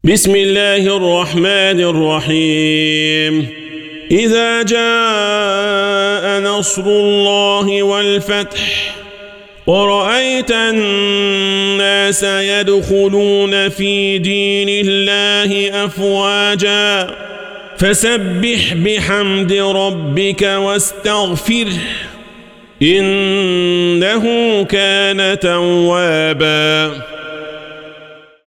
بسم الله الرحمن الرحيم إذا جاء نصر الله والفتح ورأيت الناس يدخلون في دين الله أفواجا فسبح بحمد ربك واستغفره إنه كان توابا.